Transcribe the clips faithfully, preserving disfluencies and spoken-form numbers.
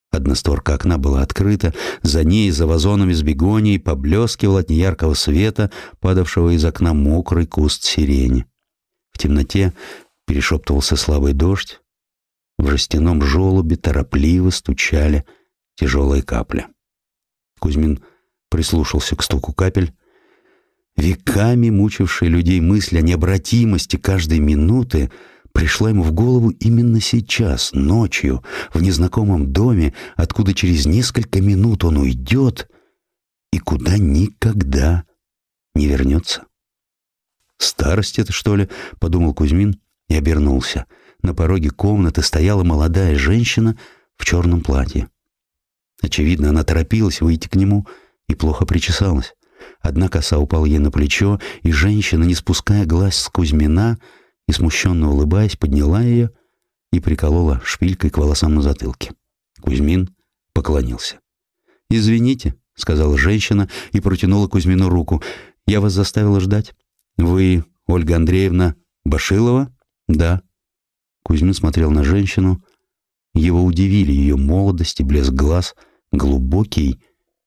Одна створка окна была открыта, за ней, за вазонами с бегонией, поблескивал от неяркого света, падавшего из окна мокрый куст сирени. В темноте перешептывался слабый дождь. В жестяном желобе торопливо стучали тяжелые капли. Кузьмин прислушался к стуку капель. Веками мучившая людей мысль о необратимости каждой минуты пришла ему в голову именно сейчас, ночью, в незнакомом доме, откуда через несколько минут он уйдет и куда никогда не вернется. «Старость это, что ли?» — подумал Кузьмин и обернулся. На пороге комнаты стояла молодая женщина в черном платье. Очевидно, она торопилась выйти к нему и плохо причесалась. Одна коса упала ей на плечо, и женщина, не спуская глаз с Кузьмина и смущенно улыбаясь, подняла ее и приколола шпилькой к волосам на затылке. Кузьмин поклонился. «Извините», — сказала женщина и протянула Кузьмину руку. «Я вас заставила ждать. Вы Ольга Андреевна Башилова?» «Да». Кузьмин смотрел на женщину. Его удивили ее молодость и блеск глаз, глубокий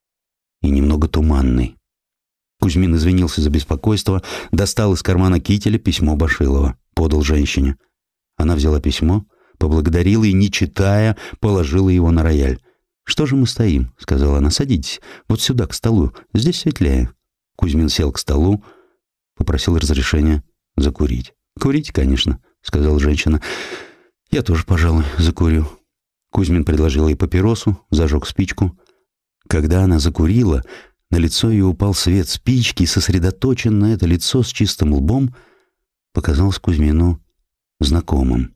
и немного туманный. Кузьмин извинился за беспокойство, достал из кармана кителя письмо Башилова, подал женщине. Она взяла письмо, поблагодарила и, не читая, положила его на рояль. «Что же мы стоим?» — сказала она. «Садитесь, вот сюда, к столу, здесь светлее». Кузьмин сел к столу, попросил разрешения закурить. «Курите, конечно», — сказала женщина. «Я тоже, пожалуй, закурю». Кузьмин предложил ей папиросу, зажег спичку. Когда она закурила, на лицо ее упал свет спички, и сосредоточенное это лицо с чистым лбом показалось Кузьмину знакомым.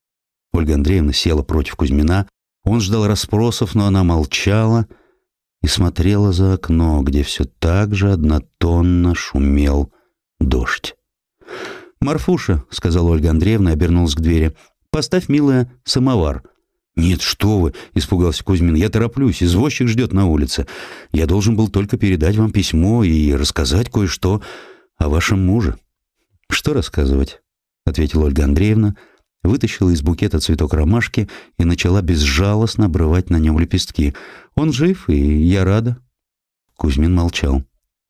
Ольга Андреевна села против Кузьмина. Он ждал расспросов, но она молчала и смотрела за окно, где все так же однотонно шумел дождь. «Марфуша», — сказала Ольга Андреевна и обернулась к двери, — «поставь, милая, самовар». «Нет, что вы!» — испугался Кузьмин. «Я тороплюсь, извозчик ждет на улице. Я должен был только передать вам письмо и рассказать кое-что о вашем муже». «Что рассказывать?» — ответила Ольга Андреевна, вытащила из букета цветок ромашки и начала безжалостно обрывать на нем лепестки. «Он жив, и я рада». Кузьмин молчал.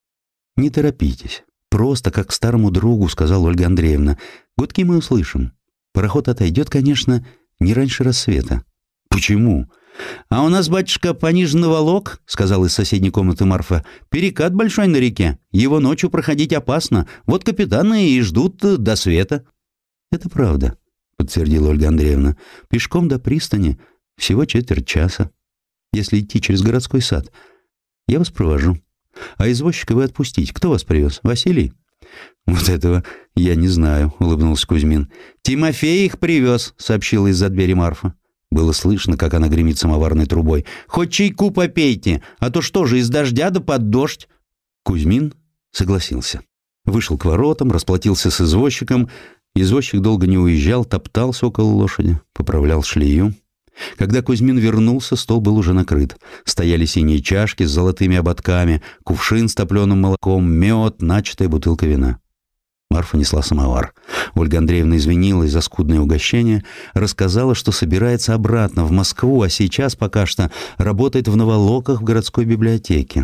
«Не торопитесь. Просто как к старому другу», — сказала Ольга Андреевна. «Гудки мы услышим. Пароход отойдет, конечно, не раньше рассвета». «Почему?» «А у нас, батюшка, пониженный волок», — сказал из соседней комнаты Марфа. «Перекат большой на реке. Его ночью проходить опасно. Вот капитаны и ждут до света». «Это правда», — подтвердила Ольга Андреевна. «Пешком до пристани всего четверть часа. Если идти через городской сад, я вас провожу. А извозчика вы отпустите. Кто вас привез? Василий?» «Вот этого я не знаю», — улыбнулся Кузьмин. «Тимофей их привез», — сообщила из-за двери Марфа. Было слышно, как она гремит самоварной трубой. «Хоть чайку попейте, а то что же, из дождя да под дождь?» Кузьмин согласился. Вышел к воротам, расплатился с извозчиком. Извозчик долго не уезжал, топтался около лошади, поправлял шлею. Когда Кузьмин вернулся, стол был уже накрыт. Стояли синие чашки с золотыми ободками, кувшин с топленым молоком, мед, начатая бутылка вина. Марфа несла самовар. Ольга Андреевна извинилась за скудное угощение, рассказала, что собирается обратно в Москву, а сейчас пока что работает в Наволоках в городской библиотеке.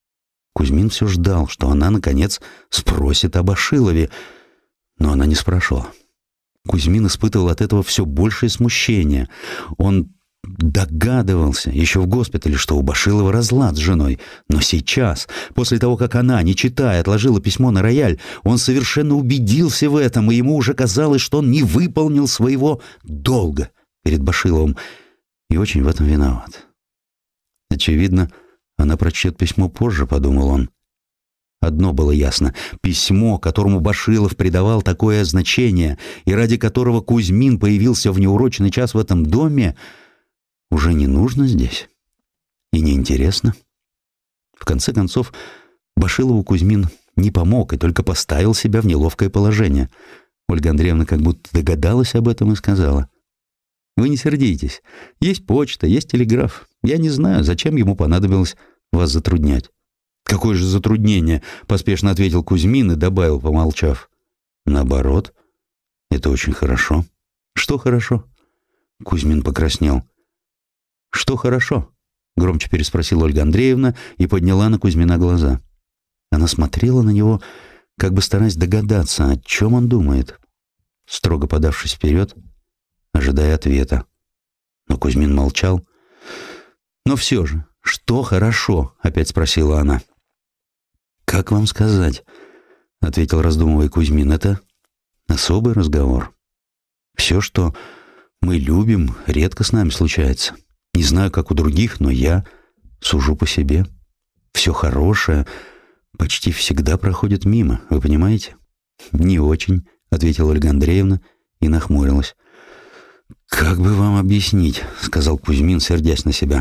Кузьмин все ждал, что она, наконец, спросит об Башилове, но она не спрашивала. Кузьмин испытывал от этого все большее смущение. Он догадывался еще в госпитале, что у Башилова разлад с женой. Но сейчас, после того, как она, не читая, отложила письмо на рояль, он совершенно убедился в этом, и ему уже казалось, что он не выполнил своего долга перед Башиловым и очень в этом виноват. Очевидно, она прочтет письмо позже, подумал он. Одно было ясно — письмо, которому Башилов придавал такое значение и ради которого Кузьмин появился в неурочный час в этом доме, уже не нужно здесь и неинтересно. В конце концов, Башилову Кузьмин не помог и только поставил себя в неловкое положение. Ольга Андреевна как будто догадалась об этом и сказала: «Вы не сердитесь. Есть почта, есть телеграф. Я не знаю, зачем ему понадобилось вас затруднять». «Какое же затруднение?» — поспешно ответил Кузьмин и добавил, помолчав: «Наоборот, это очень хорошо». «Что хорошо?» Кузьмин покраснел. «Что хорошо?» — громче переспросила Ольга Андреевна и подняла на Кузьмина глаза. Она смотрела на него, как бы стараясь догадаться, о чем он думает, строго подавшись вперед, ожидая ответа. Но Кузьмин молчал. «Но все же, что хорошо?» — опять спросила она. «Как вам сказать?» — ответил, раздумывая Кузьмин. «Это особый разговор. Все, что мы любим, редко с нами случается. Не знаю, как у других, но я сужу по себе. Все хорошее почти всегда проходит мимо, вы понимаете?» «Не очень», — ответила Ольга Андреевна и нахмурилась. «Как бы вам объяснить?» — сказал Кузьмин, сердясь на себя.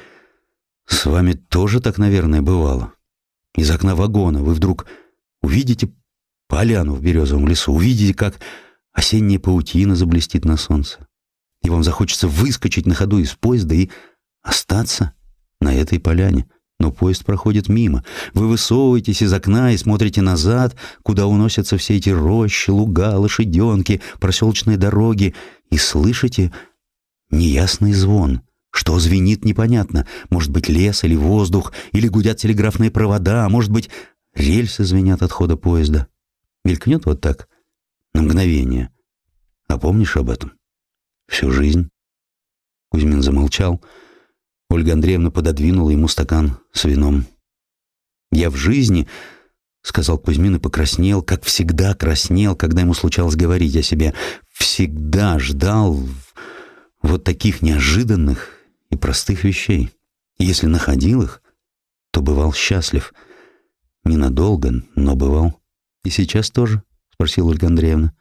«С вами тоже так, наверное, бывало. Из окна вагона вы вдруг увидите поляну в березовом лесу, увидите, как осенняя паутина заблестит на солнце, и вам захочется выскочить на ходу из поезда и остаться на этой поляне. Но поезд проходит мимо. Вы высовываетесь из окна и смотрите назад, куда уносятся все эти рощи, луга, лошаденки, проселочные дороги, и слышите неясный звон. Что звенит, непонятно. Может быть, лес или воздух, или гудят телеграфные провода, а может быть, рельсы звенят от хода поезда. Мелькнет вот так, на мгновение. А помнишь об этом? Всю жизнь». Кузьмин замолчал. Ольга Андреевна пододвинула ему стакан с вином. «Я в жизни, — сказал Кузьмин и покраснел, как всегда краснел, когда ему случалось говорить о себе, — всегда ждал вот таких неожиданных и простых вещей. И если находил их, то бывал счастлив. Ненадолго, но бывал. И сейчас тоже?» — спросила Ольга Андреевна.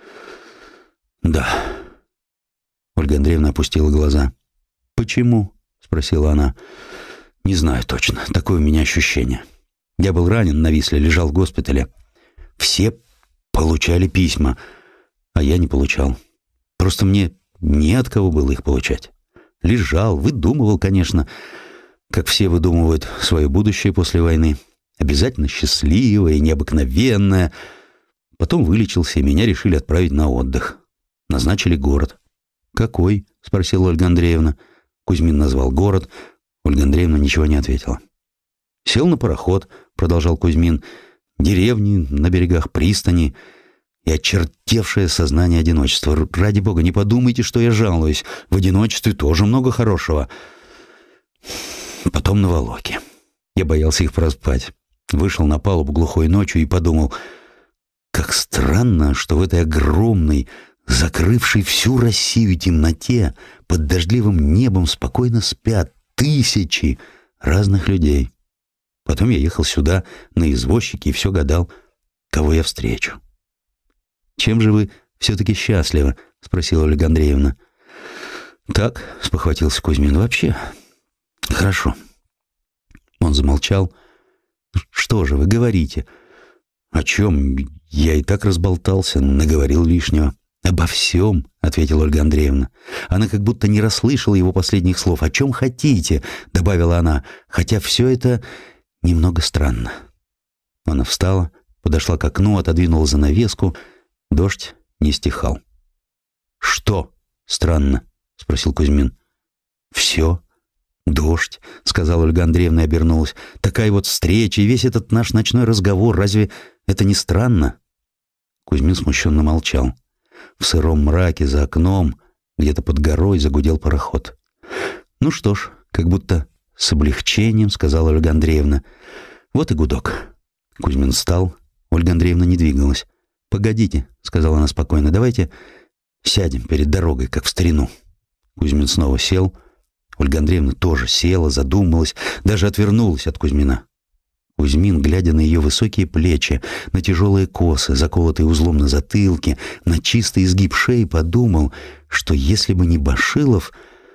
«Да». Ольга Андреевна опустила глаза. «Почему?» — спросила она. «Не знаю точно. Такое у меня ощущение. Я был ранен на Висле, лежал в госпитале. Все получали письма, а я не получал. Просто мне не от кого было их получать. Лежал, выдумывал, конечно, как все выдумывают свое будущее после войны. Обязательно счастливое и необыкновенное. Потом вылечился, и меня решили отправить на отдых. Назначили город». «Какой?» — спросила Ольга Андреевна. Кузьмин назвал город. Ольга Андреевна ничего не ответила. «Сел на пароход», — продолжал Кузьмин. «Деревни на берегах пристани и очертевшее сознание одиночества. Ради бога, не подумайте, что я жалуюсь. В одиночестве тоже много хорошего. Потом на Волоке. Я боялся их проспать. Вышел на палубу глухой ночью и подумал, как странно, что в этой огромной, закрывшей всю Россию темноте, под дождливым небом спокойно спят тысячи разных людей. Потом я ехал сюда на извозчике и все гадал, кого я встречу». «Чем же вы все-таки счастливы?» — спросила Ольга Андреевна. «Так», — спохватился Кузьмин, — «вообще хорошо». Он замолчал. «Что же вы говорите?» «О чем? Я и так разболтался, наговорил лишнего». «Обо всем», — ответила Ольга Андреевна. Она как будто не расслышала его последних слов. «О чем хотите?» — добавила она, хотя все это немного странно. Она встала, подошла к окну, отодвинула занавеску. Дождь не стихал. «Что странно?» — спросил Кузьмин. «Все. Дождь», — сказала Ольга Андреевна и обернулась. «Такая вот встреча и весь этот наш ночной разговор. Разве это не странно?» Кузьмин смущенно молчал. В сыром мраке за окном, где-то под горой, загудел пароход. «Ну что ж», — как будто с облегчением сказала Ольга Андреевна. «Вот и гудок». Кузьмин встал. Ольга Андреевна не двигалась. «Погодите», — сказала она спокойно, — «давайте сядем перед дорогой, как в старину». Кузьмин снова сел. Ольга Андреевна тоже села, задумалась, даже отвернулась от Кузьмина. Кузьмин, глядя на ее высокие плечи, на тяжелые косы, заколотые узлом на затылке, на чистый изгиб шеи, подумал, что если бы не Башилов,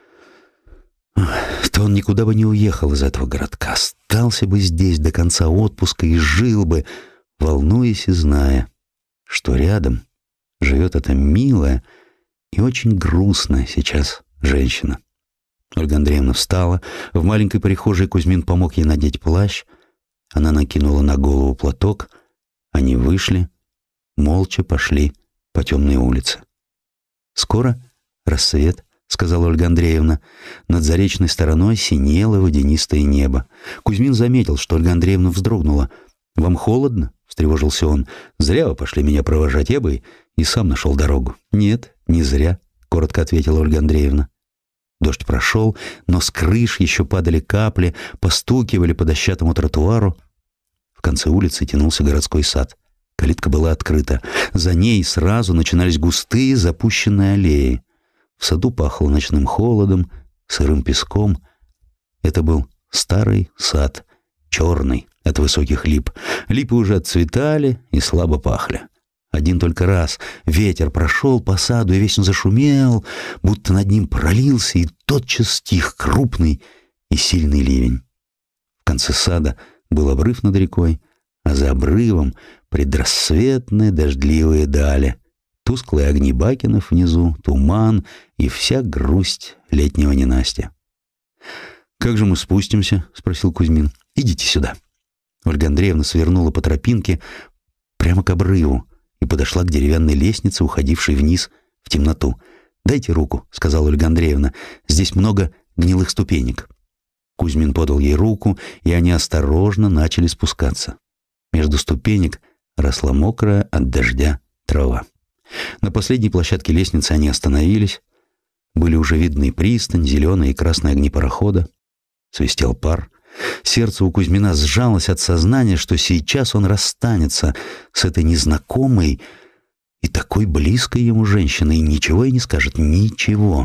то он никуда бы не уехал из этого городка, остался бы здесь до конца отпуска и жил бы, волнуясь и зная, что рядом живет эта милая и очень грустная сейчас женщина. Ольга Андреевна встала. В маленькой прихожей Кузьмин помог ей надеть плащ. Она накинула на голову платок. Они вышли, молча пошли по темной улице. Скоро рассвет сказала Ольга Андреевна. Над заречной стороной синело водянистое небо. Кузьмин заметил, что Ольга Андреевна вздрогнула. «Вам холодно?» — встревожился он. «Зря вы пошли меня провожать, я бы и сам нашел дорогу». «Нет, не зря», — коротко ответила Ольга Андреевна. Дождь прошел, но с крыш еще падали капли, постукивали по дощатому тротуару. В конце улицы тянулся городской сад. Калитка была открыта. За ней сразу начинались густые запущенные аллеи. В саду пахло ночным холодом, сырым песком. Это был старый сад, черный от высоких лип. Липы уже отцветали и слабо пахли. Один только раз ветер прошел по саду, и весь он зашумел, будто над ним пролился, и тотчас стих крупный и сильный ливень. В конце сада был обрыв над рекой, а за обрывом предрассветные дождливые дали, тусклые огни бакенов внизу, туман и вся грусть летнего ненастья. «Как же мы спустимся?» — спросил Кузьмин. «Идите сюда». Ольга Андреевна свернула по тропинке прямо к обрыву и подошла к деревянной лестнице, уходившей вниз в темноту. «Дайте руку», — сказала Ольга Андреевна. «Здесь много гнилых ступенек». Кузьмин подал ей руку, и они осторожно начали спускаться. Между ступенек росла мокрая от дождя трава. На последней площадке лестницы они остановились. Были уже видны пристань, зеленые и красные огни парохода. Свистел пар. Сердце у Кузьмина сжалось от сознания, что сейчас он расстанется с этой незнакомой и такой близкой ему женщиной, и ничего и не скажет, ничего.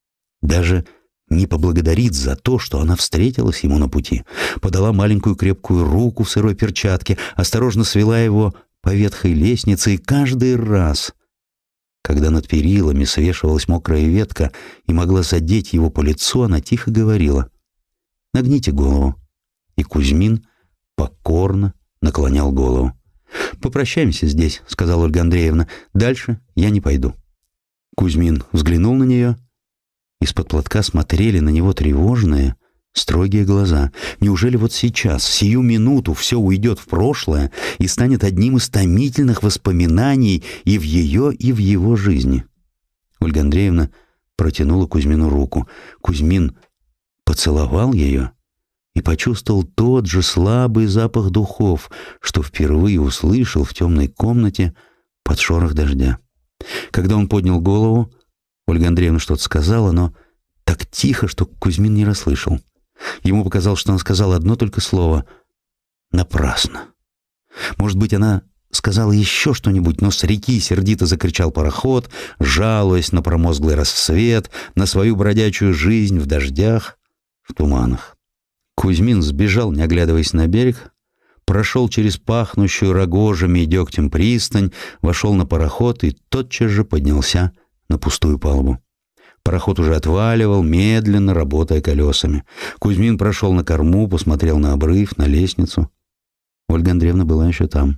Даже не поблагодарит за то, что она встретилась ему на пути, подала маленькую крепкую руку в сырой перчатке, осторожно свела его по ветхой лестнице, и каждый раз, когда над перилами свешивалась мокрая ветка и могла задеть его по лицу, она тихо говорила: «Нагните голову». И Кузьмин покорно наклонял голову. «Попрощаемся здесь», — сказала Ольга Андреевна. «Дальше я не пойду». Кузьмин взглянул на нее. Из-под платка смотрели на него тревожные, строгие глаза. Неужели вот сейчас, сию минуту, все уйдет в прошлое и станет одним из томительных воспоминаний и в ее, и в его жизни? Ольга Андреевна протянула Кузьмину руку. Кузьмин поцеловал ее и почувствовал тот же слабый запах духов, что впервые услышал в темной комнате под шорох дождя. Когда он поднял голову, Ольга Андреевна что-то сказала, но так тихо, что Кузьмин не расслышал. Ему показалось, что она сказала одно только слово — «напрасно». Может быть, она сказала еще что-нибудь, но с реки сердито закричал пароход, жалуясь на промозглый рассвет, на свою бродячую жизнь в дождях, в туманах. Кузьмин сбежал, не оглядываясь на берег, прошел через пахнущую рогожами и дегтем пристань, вошел на пароход и тотчас же поднялся на пустую палубу. Пароход уже отваливал, медленно работая колесами. Кузьмин прошел на корму, посмотрел на обрыв, на лестницу. Ольга Андреевна была еще там.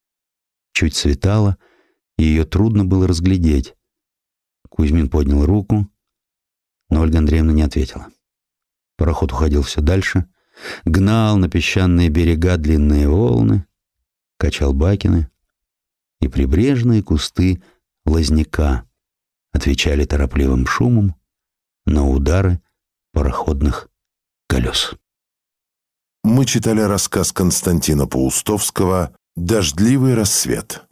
Чуть светало, и ее трудно было разглядеть. Кузьмин поднял руку, но Ольга Андреевна не ответила. Пароход уходил все дальше, гнал на песчаные берега длинные волны, качал бакины, и прибрежные кусты лозняка отвечали торопливым шумом на удары пароходных колес. Мы читали рассказ Константина Паустовского «Дождливый рассвет».